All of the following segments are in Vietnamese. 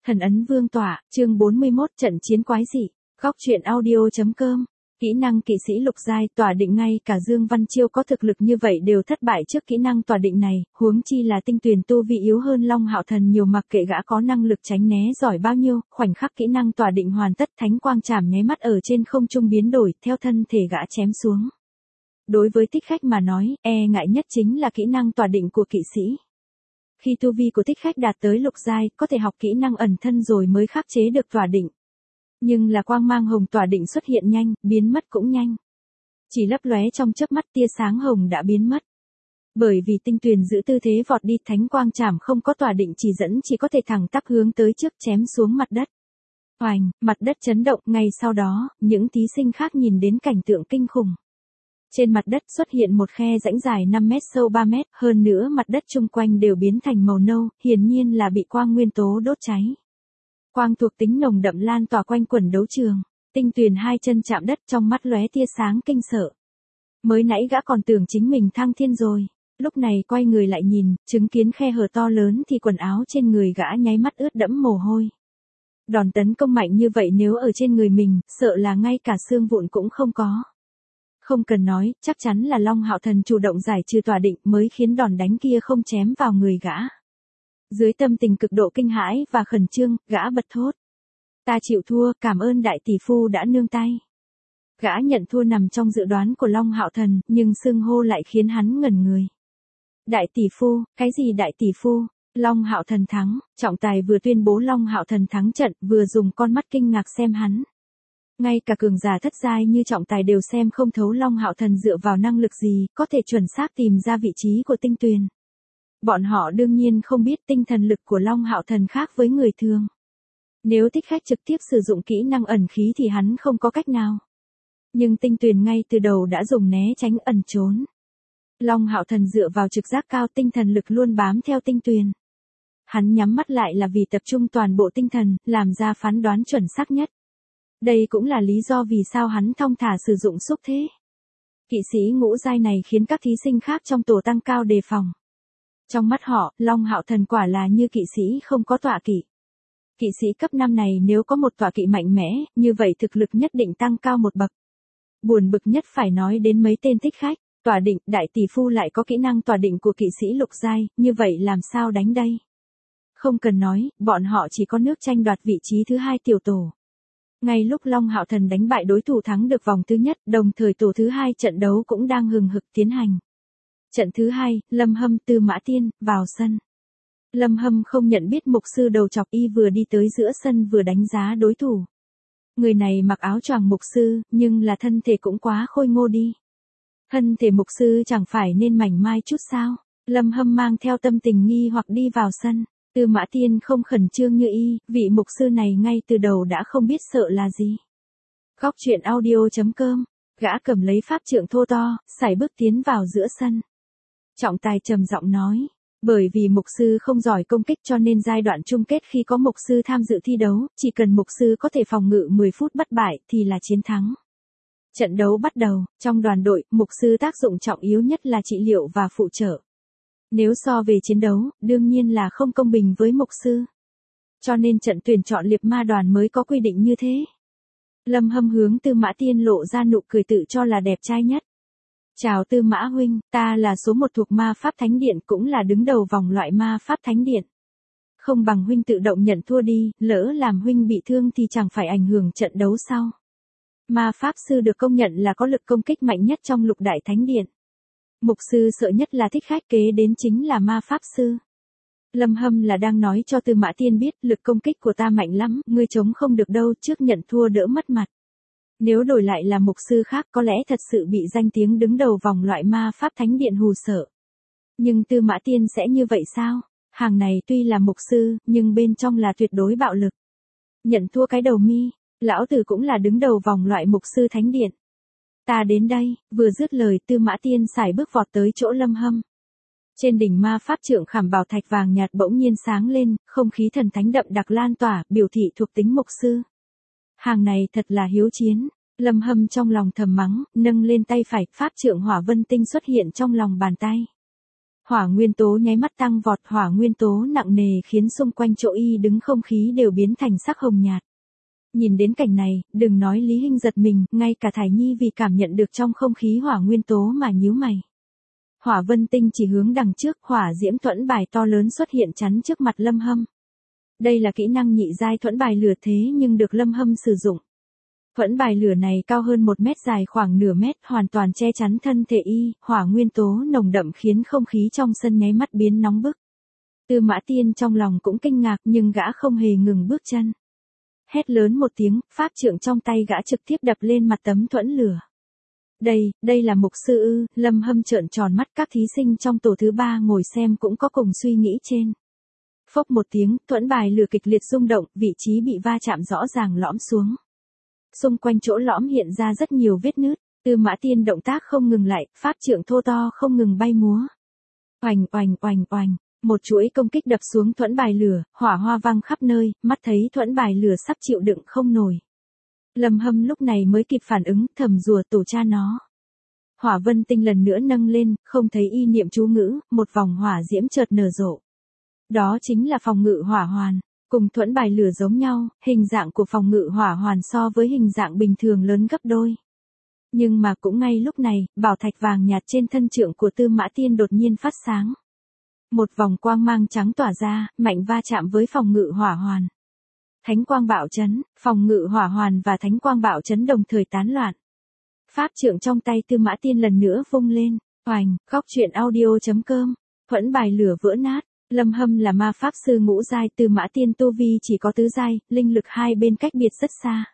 Thần ấn vương tỏa, chương 41 trận chiến quái dị. Góc truyện audio.com. Kỹ năng kỵ sĩ lục giai tỏa định, ngay cả Dương Văn Chiêu có thực lực như vậy đều thất bại trước kỹ năng tỏa định này, huống chi là Tinh Tuyền tu vi yếu hơn Long Hạo Thần nhiều, mặc kệ gã có năng lực tránh né giỏi bao nhiêu, khoảnh khắc kỹ năng tỏa định hoàn tất, thánh quang chảm nháy mắt ở trên không trung biến đổi, theo thân thể gã chém xuống. Đối với Thích Khách mà nói, e ngại nhất chính là kỹ năng tỏa định của kỵ sĩ. Khi tu vi của Thích Khách đạt tới lục giai, có thể học kỹ năng ẩn thân rồi mới khắc chế được tỏa định. Nhưng là quang mang hồng tỏa định xuất hiện nhanh, biến mất cũng nhanh. Chỉ lấp lóe trong chớp mắt, tia sáng hồng đã biến mất. Bởi vì Tinh Tuyền giữ tư thế vọt đi, thánh quang chảm không có tỏa định chỉ dẫn, chỉ có thể thẳng tắp hướng tới trước chém xuống mặt đất. Oành, mặt đất chấn động, ngay sau đó, những thí sinh khác nhìn đến cảnh tượng kinh khủng. Trên mặt đất xuất hiện một khe rãnh dài 5 mét sâu 3 mét, hơn nữa mặt đất chung quanh đều biến thành màu nâu, hiển nhiên là bị quang nguyên tố đốt cháy. Quang thuộc tính nồng đậm lan tỏa quanh quần đấu trường, Tinh Tuyền hai chân chạm đất, trong mắt lóe tia sáng kinh sợ. Mới nãy gã còn tưởng chính mình thăng thiên rồi, lúc này quay người lại nhìn, chứng kiến khe hở to lớn thì quần áo trên người gã nháy mắt ướt đẫm mồ hôi. Đòn tấn công mạnh như vậy nếu ở trên người mình, sợ là ngay cả xương vụn cũng không có. Không cần nói, chắc chắn là Long Hạo Thần chủ động giải trừ tỏa định mới khiến đòn đánh kia không chém vào người gã. Dưới tâm tình cực độ kinh hãi và khẩn trương, gã bật thốt. Ta chịu thua, cảm ơn đại tỷ phu đã nương tay. Gã nhận thua nằm trong dự đoán của Long Hạo Thần, nhưng xưng hô lại khiến hắn ngẩn người. Đại tỷ phu, cái gì đại tỷ phu? Long Hạo Thần thắng, trọng tài vừa tuyên bố Long Hạo Thần thắng trận, vừa dùng con mắt kinh ngạc xem hắn. Ngay cả cường giả thất giai như trọng tài đều xem không thấu Long Hạo Thần dựa vào năng lực gì, có thể chuẩn xác tìm ra vị trí của Tinh Tuyền. Bọn họ đương nhiên không biết tinh thần lực của Long Hạo Thần khác với người thường. Nếu Thích Khách trực tiếp sử dụng kỹ năng ẩn khí thì hắn không có cách nào. Nhưng Tinh Tuyền ngay từ đầu đã dùng né tránh ẩn trốn. Long Hạo Thần dựa vào trực giác cao, tinh thần lực luôn bám theo Tinh Tuyền. Hắn nhắm mắt lại là vì tập trung toàn bộ tinh thần, làm ra phán đoán chuẩn xác nhất. Đây cũng là lý do vì sao hắn thong thả sử dụng xúc thế. Kỵ sĩ ngũ giai này khiến các thí sinh khác trong tổ tăng cao đề phòng. Trong mắt họ, Long Hạo Thần quả là như kỵ sĩ không có tọa kỵ. Kỵ sĩ cấp 5 này nếu có một tọa kỵ mạnh mẽ, như vậy thực lực nhất định tăng cao một bậc. Buồn bực nhất phải nói đến mấy tên Thích Khách, tọa định, đại tỷ phu lại có kỹ năng tọa định của kỵ sĩ lục giai, như vậy làm sao đánh đây? Không cần nói, bọn họ chỉ có nước tranh đoạt vị trí thứ 2 tiểu tổ. Ngay lúc Long Hạo Thần đánh bại đối thủ thắng được vòng thứ nhất, đồng thời tổ thứ 2 trận đấu cũng đang hừng hực tiến hành. Trận thứ 2, Lâm Hâm Tư Mã Tiên, vào sân. Lâm Hâm không nhận biết mục sư đầu chọc, y vừa đi tới giữa sân vừa đánh giá đối thủ. Người này mặc áo choàng mục sư, nhưng là thân thể cũng quá khôi ngô đi. Thân thể mục sư chẳng phải nên mảnh mai chút sao? Lâm Hâm mang theo tâm tình nghi hoặc đi vào sân. Tư Mã Tiên không khẩn trương như y, vị mục sư này ngay từ đầu đã không biết sợ là gì. Góc truyện audio.com, gã cầm lấy pháp trượng thô to, sải bước tiến vào giữa sân. Trọng tài trầm giọng nói, bởi vì mục sư không giỏi công kích cho nên giai đoạn chung kết khi có mục sư tham dự thi đấu, chỉ cần mục sư có thể phòng ngự 10 phút bất bại thì là chiến thắng. Trận đấu bắt đầu, trong đoàn đội, mục sư tác dụng trọng yếu nhất là trị liệu và phụ trợ. Nếu so về chiến đấu, đương nhiên là không công bình với mục sư. Cho nên trận tuyển chọn liệp ma đoàn mới có quy định như thế. Lâm Hâm hướng Tư Mã Tiên lộ ra nụ cười tự cho là đẹp trai nhất. Chào Tư Mã huynh, ta là số 1 thuộc ma pháp thánh điện, cũng là đứng đầu vòng loại ma pháp thánh điện. Không bằng huynh tự động nhận thua đi, lỡ làm huynh bị thương thì chẳng phải ảnh hưởng trận đấu sau. Ma pháp sư được công nhận là có lực công kích mạnh nhất trong lục đại thánh điện. Mục sư sợ nhất là Thích Khách, kế đến chính là ma pháp sư. Lâm Hâm là đang nói cho Tư Mã Tiên biết, lực công kích của ta mạnh lắm, ngươi chống không được đâu, trước nhận thua đỡ mất mặt. Nếu đổi lại là mục sư khác có lẽ thật sự bị danh tiếng đứng đầu vòng loại ma pháp thánh điện hù sợ. Nhưng Tư Mã Tiên sẽ như vậy sao? Hàng này tuy là mục sư, nhưng bên trong là tuyệt đối bạo lực. Nhận thua cái đầu mi, lão tử cũng là đứng đầu vòng loại mục sư thánh điện. Ta đến đây, vừa dứt lời Tư Mã Tiên sải bước vọt tới chỗ Lâm Hâm. Trên đỉnh ma pháp trượng khảm bảo thạch vàng nhạt bỗng nhiên sáng lên, không khí thần thánh đậm đặc lan tỏa, biểu thị thuộc tính mục sư. Hàng này thật là hiếu chiến, Lâm Hâm trong lòng thầm mắng, nâng lên tay phải, pháp trượng hỏa vân tinh xuất hiện trong lòng bàn tay. Hỏa nguyên tố nháy mắt tăng vọt, hỏa nguyên tố nặng nề khiến xung quanh chỗ y đứng không khí đều biến thành sắc hồng nhạt. Nhìn đến cảnh này, đừng nói Lý Hinh giật mình, ngay cả Thải Nhi vì cảm nhận được trong không khí hỏa nguyên tố mà nhíu mày. Hỏa vân tinh chỉ hướng đằng trước, hỏa diễm thuẫn bài to lớn xuất hiện chắn trước mặt Lâm Hâm. Đây là kỹ năng nhị giai thuẫn bài lửa thế nhưng được Lâm Hâm sử dụng. Thuẫn bài lửa này cao hơn 1 mét, dài khoảng nửa mét, hoàn toàn che chắn thân thể y, hỏa nguyên tố nồng đậm khiến không khí trong sân nháy mắt biến nóng bức. Tư Mã Tiên trong lòng cũng kinh ngạc nhưng gã không hề ngừng bước chân. Hét lớn một tiếng, pháp trượng trong tay gã trực tiếp đập lên mặt tấm thuẫn lửa. Đây là mục sư ư? Lâm Hâm trợn tròn mắt, các thí sinh trong tổ thứ 3 ngồi xem cũng có cùng suy nghĩ trên. Phốc một tiếng, thuẫn bài lửa kịch liệt rung động, vị trí bị va chạm rõ ràng lõm xuống. Xung quanh chỗ lõm hiện ra rất nhiều vết nứt, Tư Mã Tiên động tác không ngừng lại, pháp trượng thô to không ngừng bay múa. Oành oành oành oành, một chuỗi công kích đập xuống thuẫn bài lửa, hỏa hoa văng khắp nơi, mắt thấy thuẫn bài lửa sắp chịu đựng không nổi. Lâm Hâm lúc này mới kịp phản ứng, thầm rủa tổ cha nó. Hỏa vân tinh lần nữa nâng lên, không thấy y niệm chú ngữ, một vòng hỏa diễm chợt nở rộ. Đó chính là phòng ngự hỏa hoàn. Cùng thuẫn bài lửa giống nhau, hình dạng của phòng ngự hỏa hoàn so với hình dạng bình thường lớn gấp đôi. Nhưng mà cũng ngay lúc này, bảo thạch vàng nhạt trên thân trượng của Tư Mã Tiên đột nhiên phát sáng. Một vòng quang mang trắng tỏa ra, mạnh va chạm với phòng ngự hỏa hoàn. Thánh quang bạo chấn, phòng ngự hỏa hoàn và thánh quang bạo chấn đồng thời tán loạn. Pháp trượng trong tay Tư Mã Tiên lần nữa vung lên, oành, góc truyện audio.com, thuẫn bài lửa vỡ nát. Lâm Hâm là ma pháp sư ngũ giai, Tư Mã Tiên tu vi chỉ có tứ giai, linh lực hai bên cách biệt rất xa.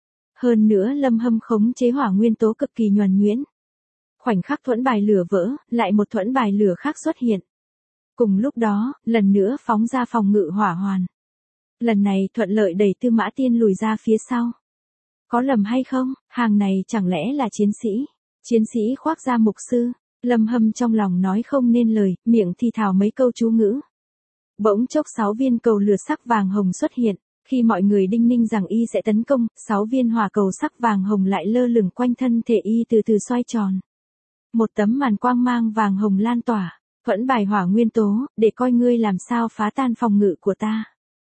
Hơn nữa Lâm Hâm khống chế hỏa nguyên tố cực kỳ nhuần nhuyễn. Khoảnh khắc thuẫn bài lửa vỡ, lại một thuẫn bài lửa khác xuất hiện. Cùng lúc đó, lần nữa phóng ra phòng ngự hỏa hoàn. Lần này thuận lợi đẩy Tư Mã Tiên lùi ra phía sau. Có lầm hay không, hàng này chẳng lẽ là chiến sĩ? Chiến sĩ khoác da mục sư. Lâm Hâm trong lòng nói không nên lời, miệng thì thào mấy câu chú ngữ. Bỗng chốc 6 viên cầu lửa sắc vàng hồng xuất hiện, khi mọi người đinh ninh rằng y sẽ tấn công, 6 viên hỏa cầu sắc vàng hồng lại lơ lửng quanh thân thể y từ từ xoay tròn. Một tấm màn quang mang vàng hồng lan tỏa, thuẫn bài hỏa nguyên tố, để coi ngươi làm sao phá tan phòng ngự của ta.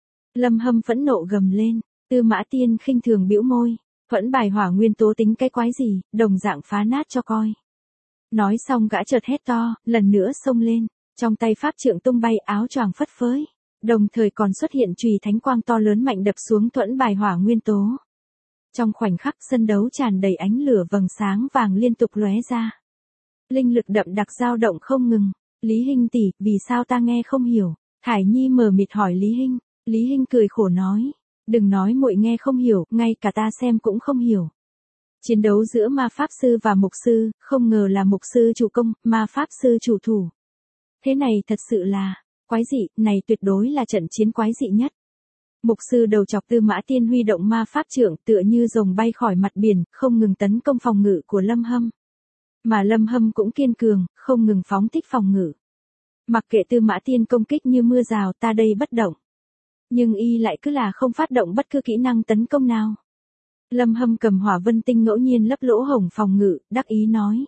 Lâm Hâm phẫn nộ gầm lên, Tư Mã Tiên khinh thường bĩu môi, thuẫn bài hỏa nguyên tố tính cái quái gì, đồng dạng phá nát cho coi. Nói xong gã chợt hét to, lần nữa xông lên, trong tay pháp trượng tung bay, áo choàng phất phới, đồng thời còn xuất hiện chùy thánh quang to lớn mạnh đập xuống thuẫn bài hỏa nguyên tố. Trong khoảnh khắc sân đấu tràn đầy ánh lửa vầng sáng vàng liên tục lóe ra. Linh lực đậm đặc dao động không ngừng. Lý Hinh tỷ, vì sao ta nghe không hiểu? Thải Nhi mờ mịt hỏi Lý Hinh. Lý Hinh cười khổ nói, đừng nói muội nghe không hiểu, ngay cả ta xem cũng không hiểu. Chiến đấu giữa ma pháp sư và mục sư, không ngờ là mục sư chủ công, ma pháp sư chủ thủ. Thế này thật sự là, quái dị, này tuyệt đối là trận chiến quái dị nhất. Mục sư đầu chọc Tư Mã Tiên huy động ma pháp trượng tựa như rồng bay khỏi mặt biển, không ngừng tấn công phòng ngự của Lâm Hâm. Mà Lâm Hâm cũng kiên cường, không ngừng phóng thích phòng ngự. Mặc kệ Tư Mã Tiên công kích như mưa rào, ta đây bất động. Nhưng y lại cứ là không phát động bất cứ kỹ năng tấn công nào. Lâm Hâm cầm hỏa vân tinh ngẫu nhiên lấp lỗ hổng phòng ngự, đắc ý nói.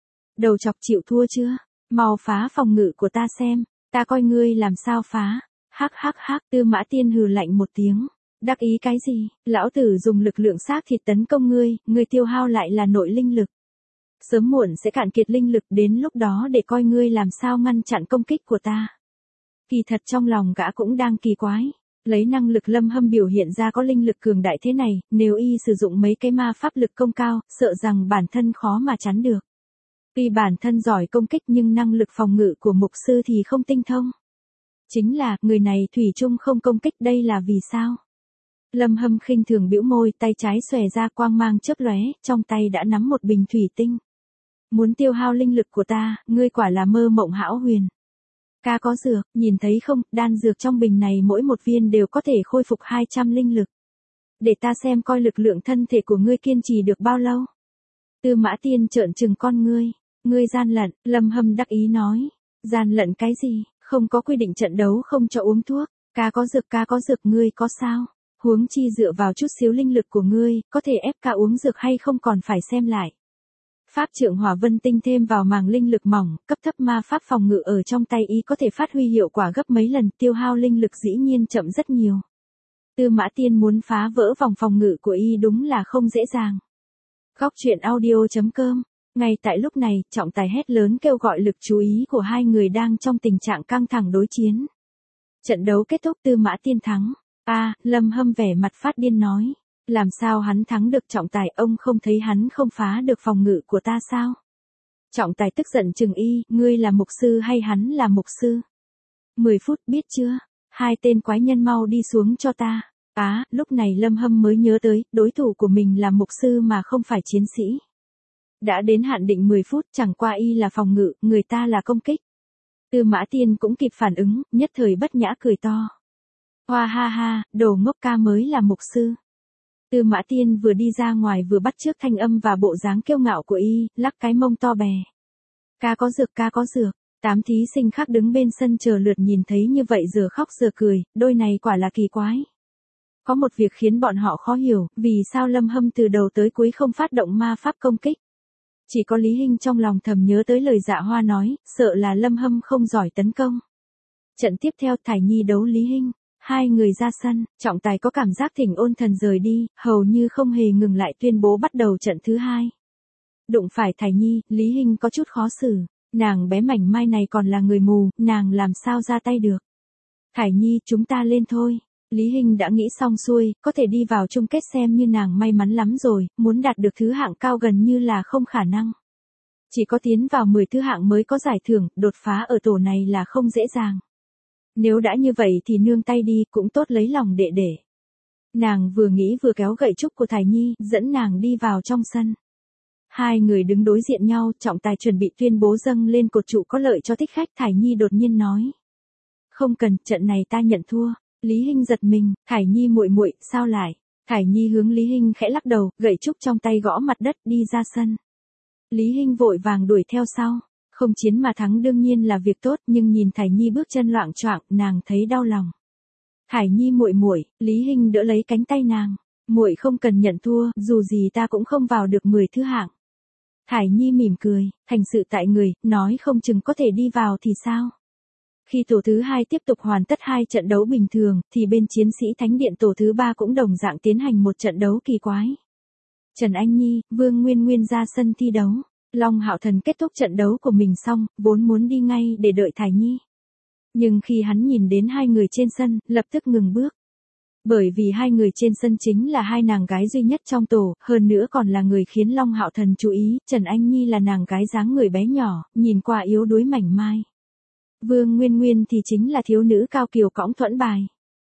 Đầu chọc chịu thua chưa? Mau phá phòng ngự của ta xem, ta coi ngươi làm sao phá. Hắc hắc hắc, Tư Mã Tiên hừ lạnh một tiếng. Đắc ý cái gì? Lão tử dùng lực lượng xác thịt tấn công ngươi tiêu hao lại là nội linh lực. Sớm muộn sẽ cạn kiệt linh lực, đến lúc đó để coi ngươi làm sao ngăn chặn công kích của ta. Kỳ thật trong lòng gã cũng đang kỳ quái. Lấy năng lực Lâm Hâm biểu hiện ra có linh lực cường đại thế này, nếu y sử dụng mấy cái ma pháp lực công cao, sợ rằng bản thân khó mà chắn được. Tuy bản thân giỏi công kích nhưng năng lực phòng ngự của mục sư thì không tinh thông. Chính là, người này thủy chung không công kích, đây là vì sao? Lâm Hâm khinh thường bĩu môi, tay trái xòe ra quang mang chớp lóe, trong tay đã nắm một bình thủy tinh. Muốn tiêu hao linh lực của ta, ngươi quả là mơ mộng hão huyền. Ca có dược, nhìn thấy không, đan dược trong bình này mỗi một viên đều có thể khôi phục 200 linh lực. Để ta xem coi lực lượng thân thể của ngươi kiên trì được bao lâu. Tư Mã Tiên trợn trừng con ngươi gian lận, Lâm Hâm đắc ý nói. Gian lận cái gì, không có quy định trận đấu không cho uống thuốc, ca có dược ngươi có sao? Huống chi dựa vào chút xíu linh lực của ngươi, có thể ép ca uống dược hay không còn phải xem lại. Pháp trượng hỏa vân tinh thêm vào màng linh lực mỏng, cấp thấp ma pháp phòng ngự ở trong tay y có thể phát huy hiệu quả gấp mấy lần, tiêu hao linh lực dĩ nhiên chậm rất nhiều. Tư Mã Tiên muốn phá vỡ vòng phòng ngự của y đúng là không dễ dàng. Góc truyện audio.com. Ngay tại lúc này, trọng tài hét lớn kêu gọi lực chú ý của hai người đang trong tình trạng căng thẳng đối chiến. Trận đấu kết thúc, Tư Mã Tiên thắng. Lâm Hâm vẻ mặt phát điên nói. Làm sao hắn thắng được trọng tài, ông không thấy hắn không phá được phòng ngự của ta sao? Trọng tài tức giận trừng y, ngươi là mục sư hay hắn là mục sư? 10 phút biết chưa? Hai tên quái nhân mau đi xuống cho ta. Lúc này Lâm Hâm mới nhớ tới, đối thủ của mình là mục sư mà không phải chiến sĩ. Đã đến hạn định 10 phút, chẳng qua y là phòng ngự, người ta là công kích. Tư Mã Tiên cũng kịp phản ứng, nhất thời bất nhã cười to. Hoa ha ha, đồ ngốc, ca mới là mục sư. Tư Mã Tiên vừa đi ra ngoài vừa bắt chước thanh âm và bộ dáng kiêu ngạo của y, lắc cái mông to bè. Ca có dược, ca có dược. 8 thí sinh khác đứng bên sân chờ lượt nhìn thấy như vậy giờ khóc giờ cười, đôi này quả là kỳ quái. Có một việc khiến bọn họ khó hiểu, vì sao Lâm Hâm từ đầu tới cuối không phát động ma pháp công kích. Chỉ có Lý Hinh trong lòng thầm nhớ tới lời Dạ Hoa nói, sợ là Lâm Hâm không giỏi tấn công. Trận tiếp theo Thải Nhi đấu Lý Hinh. Hai người ra sân, trọng tài có cảm giác thỉnh ôn thần rời đi, hầu như không hề ngừng lại tuyên bố bắt đầu trận thứ hai. Đụng phải Thải Nhi, Lý Hinh có chút khó xử, nàng bé mảnh mai này còn là người mù, nàng làm sao ra tay được. Thải Nhi, chúng ta lên thôi. Lý Hinh đã nghĩ xong xuôi, có thể đi vào chung kết xem như nàng may mắn lắm rồi, muốn đạt được thứ hạng cao gần như là không khả năng. Chỉ có tiến vào 10 thứ hạng mới có giải thưởng, đột phá ở tổ này là không dễ dàng. Nếu đã như vậy thì nương tay đi, cũng tốt lấy lòng đệ đệ. Nàng vừa nghĩ vừa kéo gậy trúc của Thải Nhi, dẫn nàng đi vào trong sân. Hai người đứng đối diện nhau, trọng tài chuẩn bị tuyên bố dâng lên cột trụ có lợi cho thích khách. Thải Nhi đột nhiên nói. Không cần, trận này ta nhận thua. Lý Hinh giật mình, Thải Nhi muội muội, sao lại? Thải Nhi hướng Lý Hinh khẽ lắc đầu, gậy trúc trong tay gõ mặt đất đi ra sân. Lý Hinh vội vàng đuổi theo sau. Không chiến mà thắng đương nhiên là việc tốt, nhưng nhìn Thải Nhi bước chân loạng choạng, nàng thấy đau lòng. Thải Nhi muội muội, Lý Hinh đỡ lấy cánh tay nàng. Muội không cần nhận thua, dù gì ta cũng không vào được 10 thứ hạng. Thải Nhi mỉm cười, thành sự tại người, nói không chừng có thể đi vào thì sao? Khi tổ thứ 2 tiếp tục hoàn tất 2 trận đấu bình thường, thì bên chiến sĩ Thánh Điện tổ thứ 3 cũng đồng dạng tiến hành một trận đấu kỳ quái. Trần Anh Nhi, Vương Nguyên Nguyên ra sân thi đấu. Long Hạo Thần kết thúc trận đấu của mình xong, vốn muốn đi ngay để đợi Thải Nhi. Nhưng khi hắn nhìn đến hai người trên sân, lập tức ngừng bước. Bởi vì hai người trên sân chính là hai nàng gái duy nhất trong tổ, hơn nữa còn là người khiến Long Hạo Thần chú ý, Trần Anh Nhi là nàng gái dáng người bé nhỏ, nhìn qua yếu đuối mảnh mai. Vương Nguyên Nguyên thì chính là thiếu nữ cao kiều cõng thuẫn bài.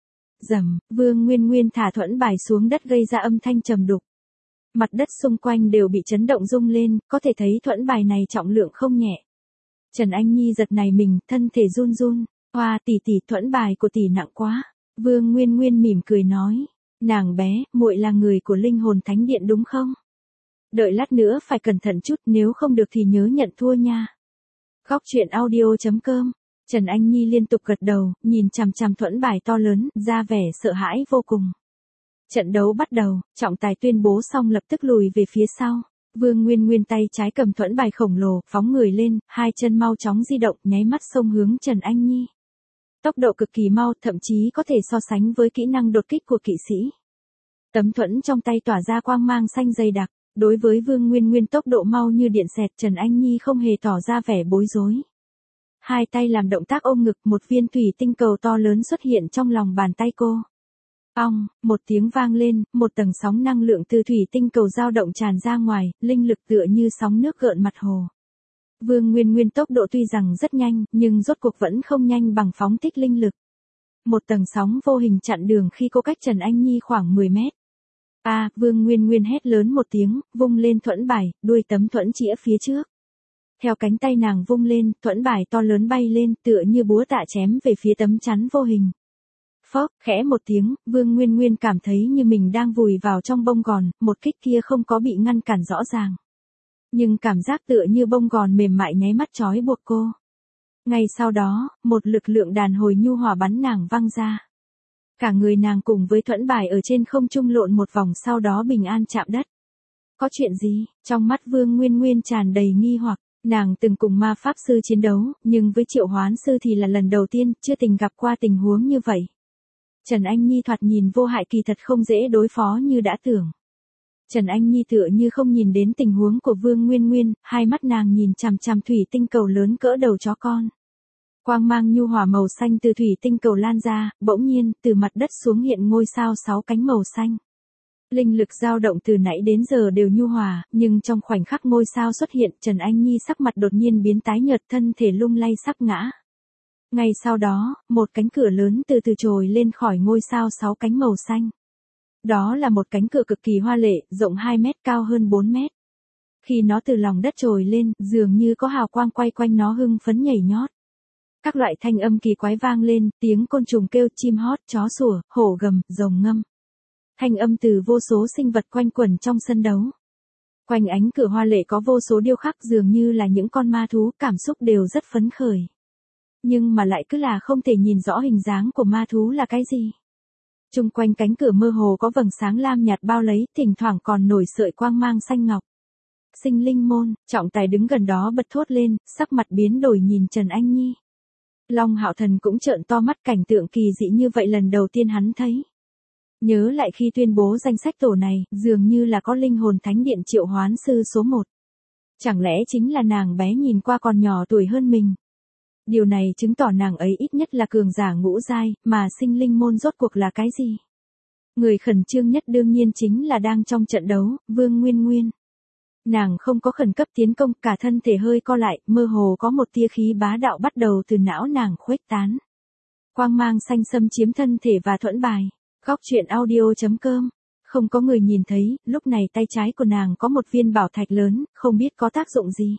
Rầm, Vương Nguyên Nguyên thả thuẫn bài xuống đất gây ra âm thanh trầm đục. Mặt đất xung quanh đều bị chấn động rung lên, có thể thấy thuẫn bài này trọng lượng không nhẹ. Trần Anh Nhi giật nảy mình, thân thể run run. Hoa tỷ tỷ, thuẫn bài của tỷ nặng quá. Vương Nguyên Nguyên mỉm cười nói. Nàng bé, muội là người của linh hồn thánh điện đúng không? Đợi lát nữa phải cẩn thận chút, nếu không được thì nhớ nhận thua nha. Góc truyện audio.com. Trần Anh Nhi liên tục gật đầu, nhìn chằm chằm thuẫn bài to lớn, ra vẻ sợ hãi vô cùng. Trận đấu bắt đầu, trọng tài tuyên bố xong lập tức lùi về phía sau. Vương Nguyên Nguyên tay trái cầm thuẫn bài khổng lồ, phóng người lên, hai chân mau chóng di động, nháy mắt xông hướng Trần Anh Nhi. Tốc độ cực kỳ mau, thậm chí có thể so sánh với kỹ năng đột kích của kỵ sĩ. Tấm thuẫn trong tay tỏa ra quang mang xanh dày đặc. Đối với Vương Nguyên Nguyên tốc độ mau như điện xẹt, Trần Anh Nhi không hề tỏ ra vẻ bối rối. Hai tay làm động tác ôm ngực, một viên thủy tinh cầu to lớn xuất hiện trong lòng bàn tay cô. Ong, một tiếng vang lên, một tầng sóng năng lượng từ thủy tinh cầu dao động tràn ra ngoài, linh lực tựa như sóng nước gợn mặt hồ. Vương Nguyên Nguyên tốc độ tuy rằng rất nhanh, nhưng rốt cuộc vẫn không nhanh bằng phóng thích linh lực. Một tầng sóng vô hình chặn đường khi cô cách Trần Anh Nhi khoảng 10 mét. Vương Nguyên Nguyên hét lớn một tiếng, vung lên thuẫn bài, đuôi tấm thuẫn chĩa phía trước. Theo cánh tay nàng vung lên, thuẫn bài to lớn bay lên, tựa như búa tạ chém về phía tấm chắn vô hình. Phốc, khẽ một tiếng, Vương Nguyên Nguyên cảm thấy như mình đang vùi vào trong bông gòn, một kích kia không có bị ngăn cản rõ ràng. Nhưng cảm giác tựa như bông gòn mềm mại nháy mắt trói buộc cô. Ngay sau đó, một lực lượng đàn hồi nhu hòa bắn nàng văng ra. Cả người nàng cùng với thuẫn bài ở trên không trung lộn một vòng sau đó bình an chạm đất. Có chuyện gì? Trong mắt Vương Nguyên Nguyên tràn đầy nghi hoặc, nàng từng cùng ma pháp sư chiến đấu, nhưng với triệu hoán sư thì là lần đầu tiên, chưa từng gặp qua tình huống như vậy. Trần Anh Nhi thoạt nhìn vô hại kỳ thật không dễ đối phó như đã tưởng. Trần Anh Nhi tựa như không nhìn đến tình huống của Vương Nguyên Nguyên, hai mắt nàng nhìn chằm chằm thủy tinh cầu lớn cỡ đầu chó con. Quang mang nhu hòa màu xanh từ thủy tinh cầu lan ra, bỗng nhiên, từ mặt đất xuống hiện ngôi sao 6 cánh màu xanh. Linh lực dao động từ nãy đến giờ đều nhu hòa, nhưng trong khoảnh khắc ngôi sao xuất hiện, Trần Anh Nhi sắc mặt đột nhiên biến tái nhợt, thân thể lung lay sắp ngã. Ngay sau đó, một cánh cửa lớn từ từ trồi lên khỏi ngôi sao 6 cánh màu xanh. Đó là một cánh cửa cực kỳ hoa lệ, rộng 2 mét, cao hơn 4 mét. Khi nó từ lòng đất trồi lên, dường như có hào quang quay quanh nó hưng phấn nhảy nhót. Các loại thanh âm kỳ quái vang lên, tiếng côn trùng kêu, chim hót, chó sủa, hổ gầm, rồng ngâm. Thanh âm từ vô số sinh vật quanh quẩn trong sân đấu. Quanh ánh cửa hoa lệ có vô số điêu khắc dường như là những con ma thú, cảm xúc đều rất phấn khởi. Nhưng mà lại cứ là không thể nhìn rõ hình dáng của ma thú là cái gì. Trung quanh cánh cửa mơ hồ có vầng sáng lam nhạt bao lấy, thỉnh thoảng còn nổi sợi quang mang xanh ngọc. Sinh linh môn, Trọng Tài đứng gần đó bật thốt lên, sắc mặt biến đổi nhìn Trần Anh Nhi. Long Hạo Thần cũng trợn to mắt, cảnh tượng kỳ dị như vậy lần đầu tiên hắn thấy. Nhớ lại khi tuyên bố danh sách tổ này, dường như là có linh hồn thánh điện triệu hoán sư số 1. Chẳng lẽ chính là nàng bé nhìn qua còn nhỏ tuổi hơn mình? Điều này chứng tỏ nàng ấy ít nhất là cường giả ngũ giai, mà sinh linh môn rốt cuộc là cái gì? Người khẩn trương nhất đương nhiên chính là đang trong trận đấu, Vương Nguyên Nguyên. Nàng không có khẩn cấp tiến công, cả thân thể hơi co lại, mơ hồ có một tia khí bá đạo bắt đầu từ não nàng khuếch tán. Quang mang xanh xâm chiếm thân thể và thuẫn bài. Góc truyện audio.com. Không có người nhìn thấy, lúc này tay trái của nàng có một viên bảo thạch lớn, không biết có tác dụng gì.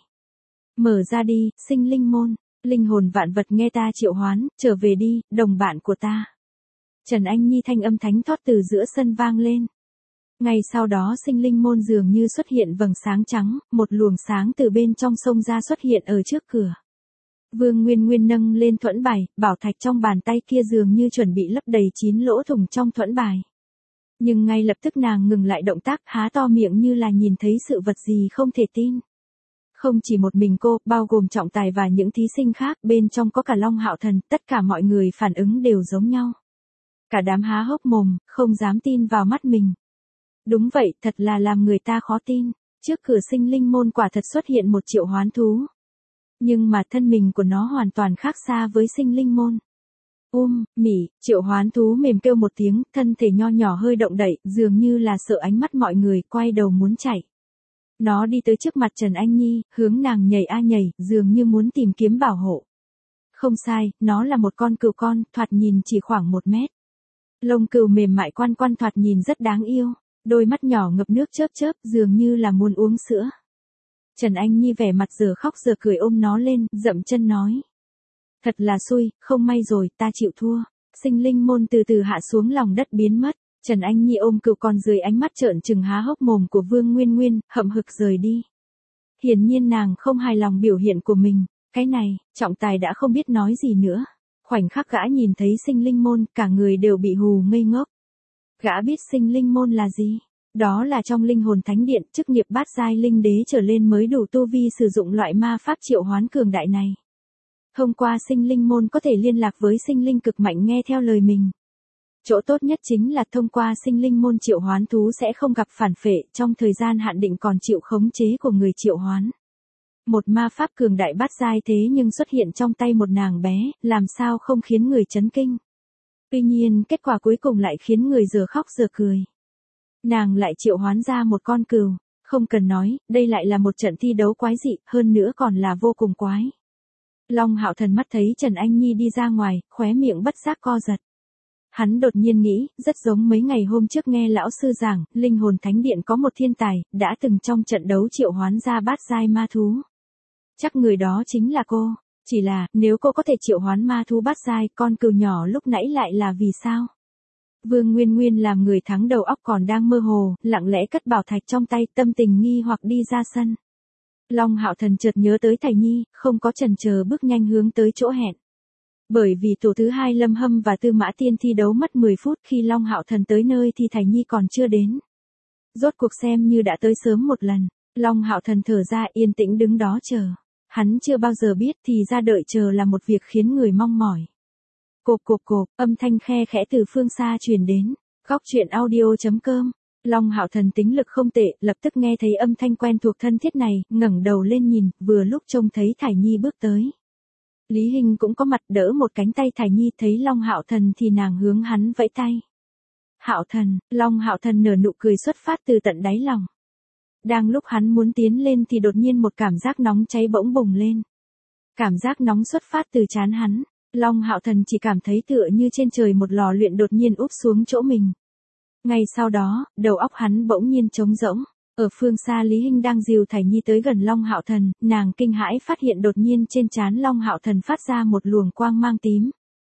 Mở ra đi, sinh linh môn. Linh hồn vạn vật nghe ta triệu hoán, trở về đi, đồng bạn của ta. Trần Anh Nhi thanh âm thánh thót từ giữa sân vang lên. Ngay sau đó sinh linh môn dường như xuất hiện vầng sáng trắng, một luồng sáng từ bên trong sông ra xuất hiện ở trước cửa. Vương Nguyên Nguyên nâng lên thuẫn bài, bảo thạch trong bàn tay kia dường như chuẩn bị lấp đầy 9 lỗ thủng trong thuẫn bài. Nhưng ngay lập tức nàng ngừng lại động tác, há to miệng như là nhìn thấy sự vật gì không thể tin. Không chỉ một mình cô, bao gồm Trọng Tài và những thí sinh khác, bên trong có cả Long Hạo Thần, tất cả mọi người phản ứng đều giống nhau. Cả đám há hốc mồm, không dám tin vào mắt mình. Đúng vậy, thật là làm người ta khó tin. Trước cửa sinh linh môn quả thật xuất hiện một triệu hoán thú. Nhưng mà thân mình của nó hoàn toàn khác xa với sinh linh môn. Triệu hoán thú mềm kêu một tiếng, thân thể nho nhỏ hơi động đậy, dường như là sợ ánh mắt mọi người, quay đầu muốn chạy. Nó đi tới trước mặt Trần Anh Nhi, hướng nàng nhảy a nhảy, dường như muốn tìm kiếm bảo hộ. Không sai, nó là một con cừu con, thoạt nhìn chỉ khoảng 1 mét. Lông cừu mềm mại quan quan thoạt nhìn rất đáng yêu, đôi mắt nhỏ ngập nước chớp chớp, dường như là muốn uống sữa. Trần Anh Nhi vẻ mặt giờ khóc giờ cười ôm nó lên, dậm chân nói. Thật là xui, không may rồi, ta chịu thua. Sinh linh môn từ từ hạ xuống lòng đất biến mất. Trần Anh Nhi ôm cừu con dưới ánh mắt trợn trừng há hốc mồm của Vương Nguyên Nguyên, hậm hực rời đi. Hiển nhiên nàng không hài lòng biểu hiện của mình. Cái này, Trọng Tài đã không biết nói gì nữa. Khoảnh khắc gã nhìn thấy sinh linh môn, cả người đều bị hù ngây ngốc. Gã biết sinh linh môn là gì? Đó là trong linh hồn thánh điện, chức nghiệp bát giai linh đế trở lên mới đủ tu vi sử dụng loại ma pháp triệu hoán cường đại này. Thông qua sinh linh môn có thể liên lạc với sinh linh cực mạnh nghe theo lời mình. Chỗ tốt nhất chính là thông qua sinh linh môn triệu hoán thú sẽ không gặp phản phệ, trong thời gian hạn định còn chịu khống chế của người triệu hoán. Một ma pháp cường đại bát giai thế nhưng xuất hiện trong tay một nàng bé, làm sao không khiến người chấn kinh. Tuy nhiên, kết quả cuối cùng lại khiến người giờ khóc giờ cười. Nàng lại triệu hoán ra một con cừu, không cần nói, đây lại là một trận thi đấu quái dị, hơn nữa còn là vô cùng quái. Long Hạo Thần mắt thấy Trần Anh Nhi đi ra ngoài, khóe miệng bất giác co giật. Hắn đột nhiên nghĩ, rất giống mấy ngày hôm trước nghe lão sư giảng, linh hồn thánh điện có một thiên tài, đã từng trong trận đấu triệu hoán ra bát giai ma thú. Chắc người đó chính là cô, chỉ là, nếu cô có thể triệu hoán ma thú bát giai, con cừu nhỏ lúc nãy lại là vì sao? Vương Nguyên Nguyên làm người thắng đầu óc còn đang mơ hồ, lặng lẽ cất bảo thạch trong tay, tâm tình nghi hoặc đi ra sân. Long Hạo Thần chợt nhớ tới Thải Nhi, không có chần chờ bước nhanh hướng tới chỗ hẹn. Bởi vì tổ thứ 2 Lâm Hâm và Tư Mã Tiên thi đấu mất 10 phút, khi Long Hạo Thần tới nơi thì Thải Nhi còn chưa đến. Rốt cuộc xem như đã tới sớm một lần, Long Hạo Thần thở ra yên tĩnh đứng đó chờ. Hắn chưa bao giờ biết thì ra đợi chờ là một việc khiến người mong mỏi. Cộp cộp cộp, âm thanh khe khẽ từ phương xa truyền đến. Góc truyện audio.com. Long Hạo Thần tính lực không tệ, lập tức nghe thấy âm thanh quen thuộc thân thiết này, ngẩng đầu lên nhìn, vừa lúc trông thấy Thải Nhi bước tới. Lý Hinh cũng có mặt đỡ một cánh tay Thải Nhi, thấy Long Hạo Thần thì nàng hướng hắn vẫy tay. Hạo Thần, Long Hạo Thần nở nụ cười xuất phát từ tận đáy lòng. Đang lúc hắn muốn tiến lên thì đột nhiên một cảm giác nóng cháy bỗng bùng lên. Cảm giác nóng xuất phát từ trán hắn, Long Hạo Thần chỉ cảm thấy tựa như trên trời một lò luyện đột nhiên úp xuống chỗ mình. Ngay sau đó, đầu óc hắn bỗng nhiên trống rỗng. Ở phương xa Lý Hinh đang dìu Thải Nhi tới gần Long Hạo Thần, nàng kinh hãi phát hiện đột nhiên trên trán Long Hạo Thần phát ra một luồng quang mang tím.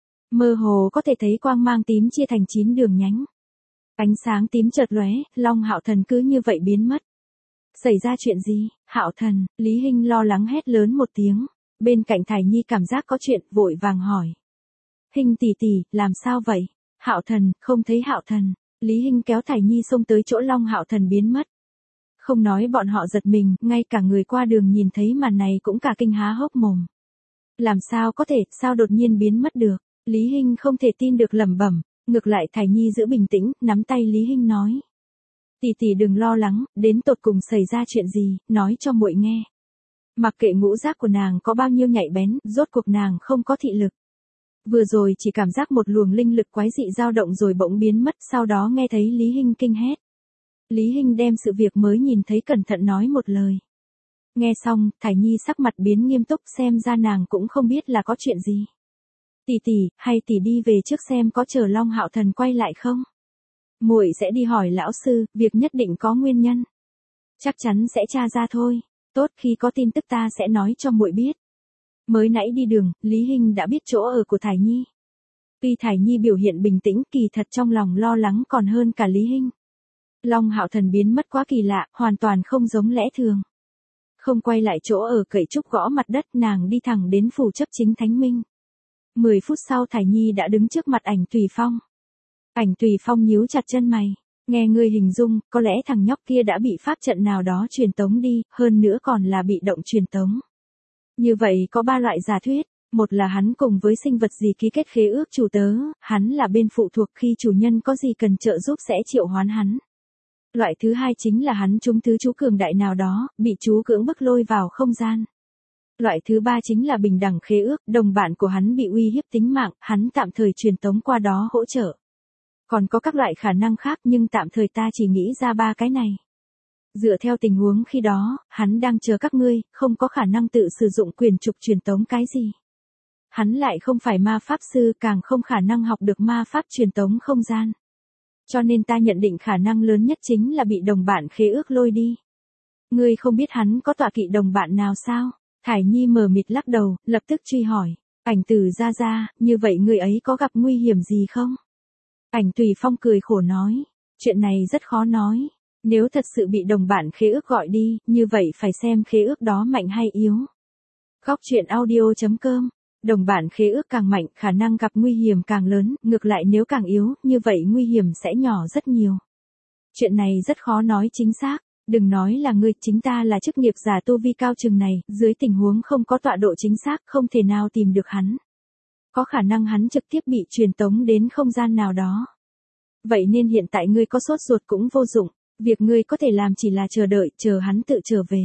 Mơ hồ có thể thấy quang mang tím chia thành 9 đường nhánh. Ánh sáng tím chợt lóe, Long Hạo Thần cứ như vậy biến mất. Xảy ra chuyện gì? Hạo Thần, Lý Hinh lo lắng hét lớn một tiếng. Bên cạnh Thải Nhi cảm giác có chuyện, vội vàng hỏi. Hinh tỷ tỷ, làm sao vậy? Hạo Thần, không thấy Hạo Thần. Lý Hinh kéo Thải Nhi xông tới chỗ Long Hạo Thần biến mất. Không nói bọn họ giật mình, ngay cả người qua đường nhìn thấy màn này cũng cả kinh há hốc mồm. Làm sao có thể, sao đột nhiên biến mất được? Lý Hinh không thể tin được lẩm bẩm, ngược lại Thải Nhi giữ bình tĩnh, nắm tay Lý Hinh nói. Tỷ tỷ đừng lo lắng, đến tột cùng xảy ra chuyện gì, nói cho muội nghe. Mặc kệ ngũ giác của nàng có bao nhiêu nhạy bén, rốt cuộc nàng không có thị lực. Vừa rồi chỉ cảm giác một luồng linh lực quái dị dao động rồi bỗng biến mất, sau đó nghe thấy Lý Hinh kinh hét. Lý Hinh đem sự việc mới nhìn thấy cẩn thận nói một lời. Nghe xong, Thải Nhi sắc mặt biến nghiêm túc, xem ra nàng cũng không biết là có chuyện gì. Tỷ tỷ, hay tỷ đi về trước xem có chờ Long Hạo Thần quay lại không? Muội sẽ đi hỏi lão sư, việc nhất định có nguyên nhân. Chắc chắn sẽ tra ra thôi. Tốt, khi có tin tức ta sẽ nói cho muội biết. Mới nãy đi đường, Lý Hinh đã biết chỗ ở của Thải Nhi. Tuy Thải Nhi biểu hiện bình tĩnh, kỳ thật trong lòng lo lắng còn hơn cả Lý Hinh. Long Hạo Thần biến mất quá kỳ lạ, hoàn toàn không giống lẽ thường. Không quay lại chỗ ở, cậy trúc gõ mặt đất, nàng đi thẳng đến phủ chấp chính Thánh Minh. 10 phút sau Thải Nhi đã đứng trước mặt Ảnh Tùy Phong. Ảnh Tùy Phong nhíu chặt chân mày. Nghe ngươi hình dung, có lẽ thằng nhóc kia đã bị pháp trận nào đó truyền tống đi, hơn nữa còn là bị động truyền tống. Như vậy có 3 loại giả thuyết. Một là hắn cùng với sinh vật gì ký kết khế ước chủ tớ, hắn là bên phụ thuộc, khi chủ nhân có gì cần trợ giúp sẽ triệu hoán hắn. Loại thứ hai chính là hắn trúng thứ chú cường đại nào đó, bị chú cưỡng bức lôi vào không gian. Loại thứ ba chính là bình đẳng khế ước, đồng bạn của hắn bị uy hiếp tính mạng, hắn tạm thời truyền tống qua đó hỗ trợ. Còn có các loại khả năng khác nhưng tạm thời ta chỉ nghĩ ra 3 cái này. Dựa theo tình huống khi đó, hắn đang chờ các ngươi, không có khả năng tự sử dụng quyền trục truyền tống cái gì. Hắn lại không phải ma pháp sư, càng không khả năng học được ma pháp truyền tống không gian. Cho nên ta nhận định khả năng lớn nhất chính là bị đồng bạn khế ước lôi đi. Ngươi không biết hắn có tọa kỵ đồng bạn nào sao? Thải Nhi mờ mịt lắc đầu, lập tức truy hỏi. Ảnh Tử ra ra, như vậy người ấy có gặp nguy hiểm gì không? Ảnh Tùy Phong cười khổ nói. Chuyện này rất khó nói. Nếu thật sự bị đồng bạn khế ước gọi đi, như vậy phải xem khế ước đó mạnh hay yếu. Góc truyện audio.com. Đồng bạn khế ước càng mạnh, khả năng gặp nguy hiểm càng lớn, ngược lại nếu càng yếu, như vậy nguy hiểm sẽ nhỏ rất nhiều. Chuyện này rất khó nói chính xác, đừng nói là ngươi, chính ta là chức nghiệp giả tu vi cao chừng này, dưới tình huống không có tọa độ chính xác, không thể nào tìm được hắn. Có khả năng hắn trực tiếp bị truyền tống đến không gian nào đó. Vậy nên hiện tại ngươi có sốt ruột cũng vô dụng, việc ngươi có thể làm chỉ là chờ đợi, chờ hắn tự trở về.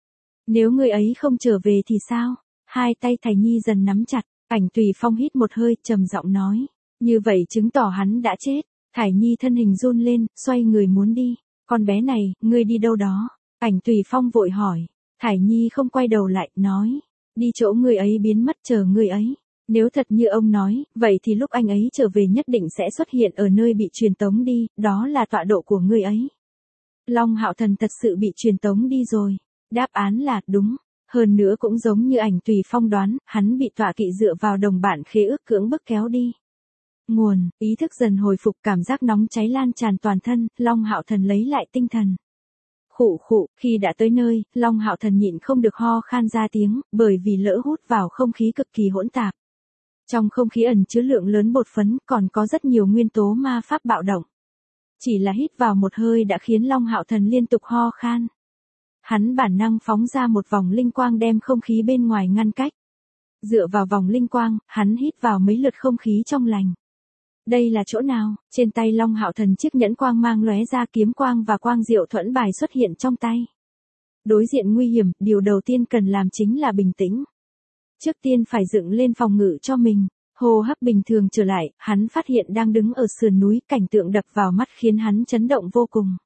Nếu ngươi ấy không trở về thì sao? Hai tay Thải Nhi dần nắm chặt, Ảnh Tùy Phong hít một hơi, trầm giọng nói. Như vậy chứng tỏ hắn đã chết. Thải Nhi thân hình run lên, xoay người muốn đi. Con bé này, ngươi đi đâu đó? Ảnh Tùy Phong vội hỏi. Thải Nhi không quay đầu lại, nói. Đi chỗ người ấy biến mất, chờ người ấy. Nếu thật như ông nói, vậy thì lúc anh ấy trở về nhất định sẽ xuất hiện ở nơi bị truyền tống đi, đó là tọa độ của người ấy. Long Hạo Thần thật sự bị truyền tống đi rồi. Đáp án là đúng. Hơn nữa cũng giống như Ảnh Tùy Phong đoán, hắn bị tọa kỵ dựa vào đồng bạn khế ước cưỡng bức kéo đi. Nguồn, ý thức dần hồi phục, cảm giác nóng cháy lan tràn toàn thân, Long Hạo Thần lấy lại tinh thần. Khụ khụ, khi đã tới nơi, Long Hạo Thần nhịn không được ho khan ra tiếng, bởi vì lỡ hút vào không khí cực kỳ hỗn tạp. Trong không khí ẩn chứa lượng lớn bột phấn, còn có rất nhiều nguyên tố ma pháp bạo động. Chỉ là hít vào một hơi đã khiến Long Hạo Thần liên tục ho khan. Hắn bản năng phóng ra một vòng linh quang đem không khí bên ngoài ngăn cách. Dựa vào vòng linh quang, hắn hít vào mấy lượt không khí trong lành. Đây là chỗ nào? Trên tay Long Hạo Thần chiếc nhẫn quang mang lóe ra kiếm quang và quang diệu thuẫn bài xuất hiện trong tay. Đối diện nguy hiểm, điều đầu tiên cần làm chính là bình tĩnh. Trước tiên phải dựng lên phòng ngự cho mình. Hô hấp bình thường trở lại, hắn phát hiện đang đứng ở sườn núi, cảnh tượng đập vào mắt khiến hắn chấn động vô cùng.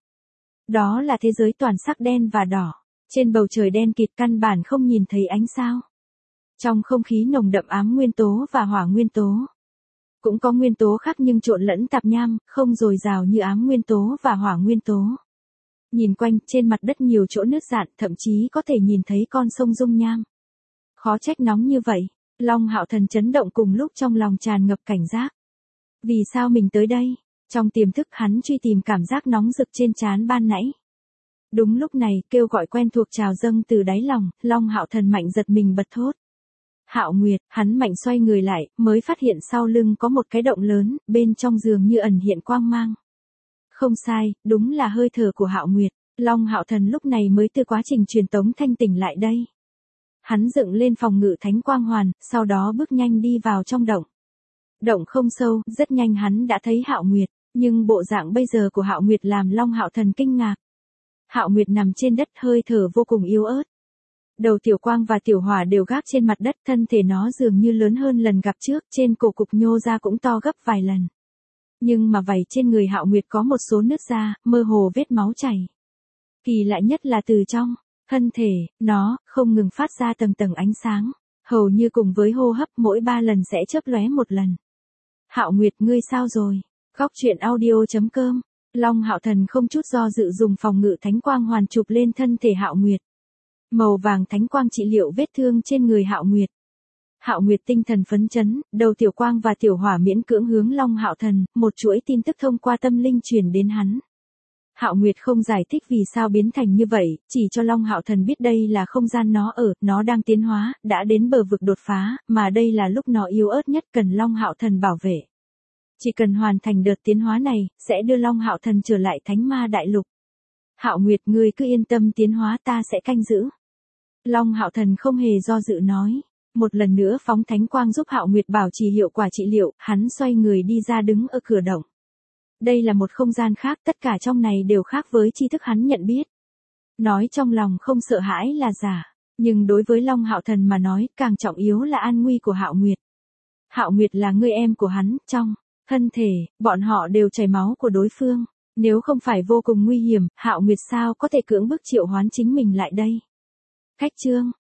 Đó là thế giới toàn sắc đen và đỏ. Trên bầu trời đen kịt căn bản không nhìn thấy ánh sao. Trong không khí nồng đậm ám nguyên tố và hỏa nguyên tố. Cũng có nguyên tố khác nhưng trộn lẫn tạp nham, không dồi dào như ám nguyên tố và hỏa nguyên tố. Nhìn quanh, trên mặt đất nhiều chỗ nứt rạn, thậm chí có thể nhìn thấy con sông dung nham. Khó trách nóng như vậy. Long Hạo Thần chấn động cùng lúc trong lòng tràn ngập cảnh giác. Vì sao mình tới đây? Trong tiềm thức hắn truy tìm cảm giác nóng rực trên trán ban nãy. Đúng lúc này, kêu gọi quen thuộc trào dâng từ đáy lòng, Long Hạo Thần mạnh giật mình bật thốt. Hạo Nguyệt, hắn mạnh xoay người lại, mới phát hiện sau lưng có một cái động lớn, bên trong giường như ẩn hiện quang mang. Không sai, đúng là hơi thở của Hạo Nguyệt. Long Hạo Thần lúc này mới từ quá trình truyền tống thanh tỉnh lại đây. Hắn dựng lên phòng ngự thánh quang hoàn, sau đó bước nhanh đi vào trong động. Động không sâu, rất nhanh hắn đã thấy Hạo Nguyệt, nhưng bộ dạng bây giờ của Hạo Nguyệt làm Long Hạo Thần kinh ngạc. Hạo Nguyệt nằm trên đất hơi thở vô cùng yếu ớt. Đầu tiểu quang và tiểu hỏa đều gác trên mặt đất, thân thể nó dường như lớn hơn lần gặp trước, trên cổ cục nhô ra cũng to gấp vài lần. Nhưng mà vảy trên người Hạo Nguyệt có một số nứt ra, mơ hồ vết máu chảy. Kỳ lạ nhất là từ trong thân thể, nó không ngừng phát ra tầng tầng ánh sáng, hầu như cùng với hô hấp mỗi 3 lần sẽ chớp lóe một lần. Hạo Nguyệt, ngươi sao rồi? Góc truyện audio.com. Long Hạo Thần không chút do dự dùng phòng ngự thánh quang hoàn chụp lên thân thể Hạo Nguyệt. Màu vàng thánh quang trị liệu vết thương trên người Hạo Nguyệt. Hạo Nguyệt tinh thần phấn chấn, đầu tiểu quang và tiểu hỏa miễn cưỡng hướng Long Hạo Thần, một chuỗi tin tức thông qua tâm linh truyền đến hắn. Hạo Nguyệt không giải thích vì sao biến thành như vậy, chỉ cho Long Hạo Thần biết đây là không gian nó ở, nó đang tiến hóa, đã đến bờ vực đột phá, mà đây là lúc nó yếu ớt nhất cần Long Hạo Thần bảo vệ. Chỉ cần hoàn thành đợt tiến hóa này, sẽ đưa Long Hạo Thần trở lại Thánh Ma Đại Lục. Hạo Nguyệt, ngươi cứ yên tâm tiến hóa, ta sẽ canh giữ. Long Hạo Thần không hề do dự nói. Một lần nữa phóng thánh quang giúp Hạo Nguyệt bảo trì hiệu quả trị liệu, hắn xoay người đi ra đứng ở cửa động. Đây là một không gian khác, tất cả trong này đều khác với tri thức hắn nhận biết. Nói trong lòng không sợ hãi là giả, nhưng đối với Long Hạo Thần mà nói, càng trọng yếu là an nguy của Hạo Nguyệt. Hạo Nguyệt là người em của hắn, trong thân thể, bọn họ đều chảy máu của đối phương. Nếu không phải vô cùng nguy hiểm, Hạo Nguyệt sao có thể cưỡng bức triệu hoán chính mình lại đây? Cách chương